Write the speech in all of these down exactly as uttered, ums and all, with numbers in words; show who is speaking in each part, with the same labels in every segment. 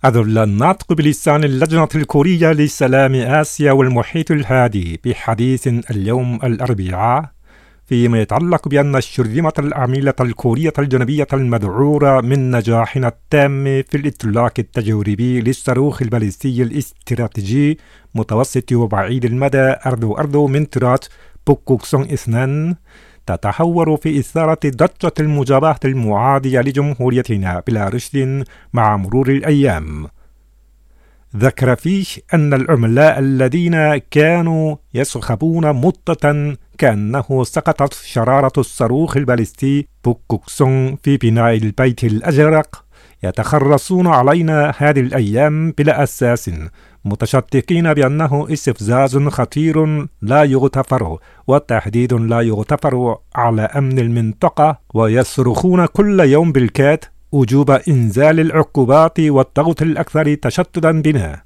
Speaker 1: أذل الناطق بلسان اللجنة الكورية لسلام آسيا والمحيط الهادي بحديث اليوم الأربعاء فيما يتعلق بأن الشرذمة العميلة الكورية الجنوبية المذعورة من نجاحنا التام في الإطلاق التجريبي للصاروخ البالستي الاستراتيجي متوسط وبعيد المدى أردو أردو من طراز بوكوكسون اثنين تتحور في إثارة ضجة المجابهة المعادية لجمهوريتنا بلا رشد مع مرور الأيام. ذكر فيه أن العملاء الذين كانوا يصخبون مدة كأنه سقطت شرارة الصاروخ البالستي بوكوكسون في بناء البيت الأزرق يتخرصون علينا هذه الأيام بلا أساس، متشككين بأنه استفزاز خطير لا يغتفر وتهديد لا يغتفر على أمن المنطقة، ويصرخون كل يوم بالكاد وجوب إنزال العقوبات والضغط الأكثر تشددا بنا.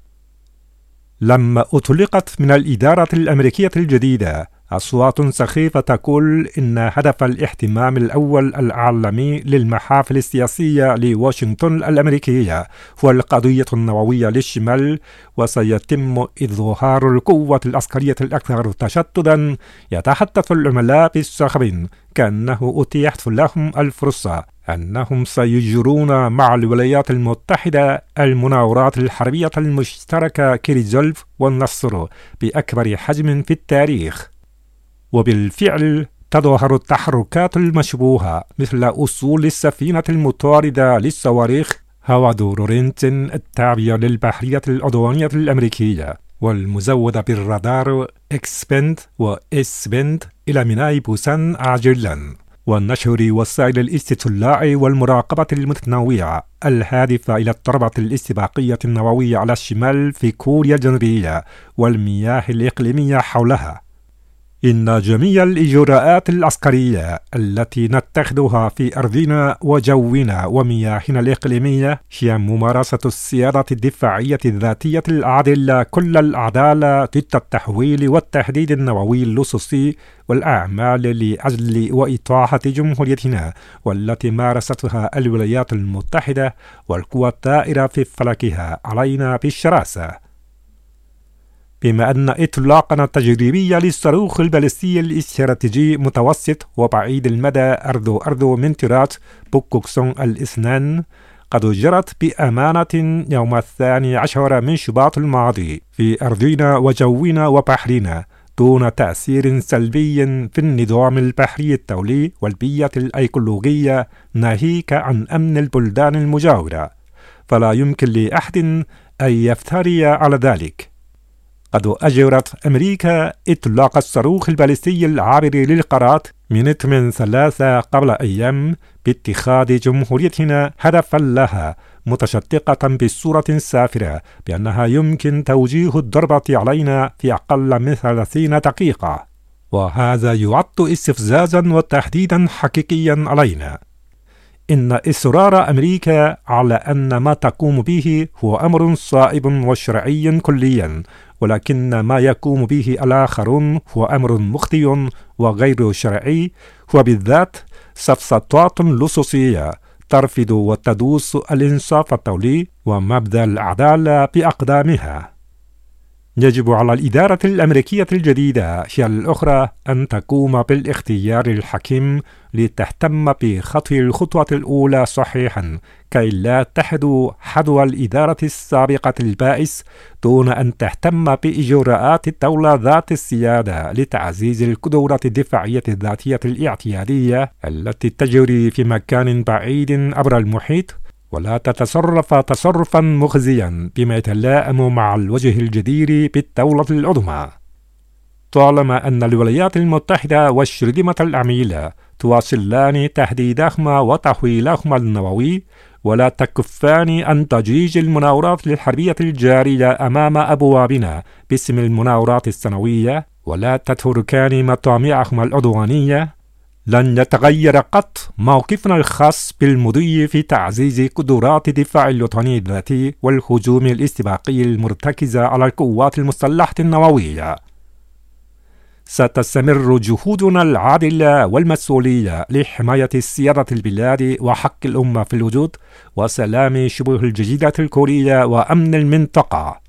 Speaker 1: لما أطلقت من الإدارة الأمريكية الجديدة أصوات سخيفة تقول إن هدف الاهتمام الأول العالمي للمحافل السياسية لواشنطن الأمريكية هو القضية النووية للشمال، وسيتم إظهار القوة العسكرية الأكثر تشددا. يتحدث العملاء بصخب كأنه أتيحت لهم الفرصة أنهم سيجرون مع الولايات المتحدة المناورات الحربية المشتركة كريزولف والنصر بأكبر حجم في التاريخ. وبالفعل تظهر التحركات المشبوهة مثل أصول السفينة المطاردة للصواريخ هوادو رورنتن التابعة للبحرية العدوانية الأمريكية والمزودة بالرادار إكس بند وإس بند إلى ميناء بوسان عاجلا، ونشر وسائل الاستطلاع والمراقبة المتنوعة الهادفة إلى الضربة الاستباقية النووية على الشمال في كوريا الجنوبية والمياه الإقليمية حولها. إن جميع الإجراءات العسكرية التي نتخذها في أرضنا وجونا ومياهنا الإقليمية هي ممارسة السيادة الدفاعية الذاتية العادلة كل العدالة ضد التحويل والتهديد النووي اللصوصي والأعمال لأجل وإطاحة جمهوريتنا، والتي مارستها الولايات المتحدة والقوى الدائرة في فلكها علينا بالشراسة. بما أن إطلاقنا التجريبي للصاروخ البالستي الاستراتيجي متوسط وبعيد المدى أردو أردو من طراز بوكوكسون الاثنين قد جرت بأمانة يوم الثاني عشر من شباط الماضي في أرضنا وجونا وبحرنا دون تأثير سلبي في النظام البحري الدولي والبيئة الأيكولوجية ناهيك عن أمن البلدان المجاورة، فلا يمكن لأحد أن يفتري على ذلك. قد أجرت أمريكا إطلاق الصاروخ البالستي العابر للقارات من من ثلاثة قبل أيام باتخاذ جمهوريتنا هدفا لها، متشدقة بصورة سافرة بأنها يمكن توجيه الضربة علينا في أقل من ثلاثين دقيقة، وهذا يعد استفزازا وتهديدا حقيقيا علينا. إن إصرار أمريكا على أن ما تقوم به هو أمر صائب وشرعي كليا، ولكن ما يقوم به الآخرون هو أمر مخطئ وغير شرعي، وبالذات سفسطات لصوصية ترفض وتدوس الإنصاف الدولي ومبدأ العدالة بأقدامها. يجب على الإدارة الأمريكية الجديدة هي الأخرى أن تقوم بالاختيار الحكيم لتهتم بخطو الخطوة الأولى صحيحا كي لا تحدو حدوى الإدارة السابقة البائس دون أن تهتم بإجراءات الدولة ذات السيادة لتعزيز القدرة الدفاعية الذاتية الاعتيادية التي تجري في مكان بعيد عبر المحيط، ولا تتصرف تصرفا مخزيا بما يتلائم مع الوجه الجدير بالدولة العظمى. طالما أن الولايات المتحدة والشرذمة العميلة تواصلان تهديدهما وتحويلهما النووي ولا تكفان عن ضجيج المناورات الحربية الجارية أمام أبوابنا باسم المناورات السنوية، ولا تتركان مطامعهما العدوانية، لن يتغير قط موقفنا الخاص بالمضي في تعزيز قدرات الدفاع الوطني الذاتي والهجوم الاستباقي المرتكز على القوات المسلحة النووية. ستستمر جهودنا العادلة والمسؤولية لحماية سيادة البلاد وحق الأمة في الوجود وسلام شبه الجزيرة الكورية وأمن المنطقة.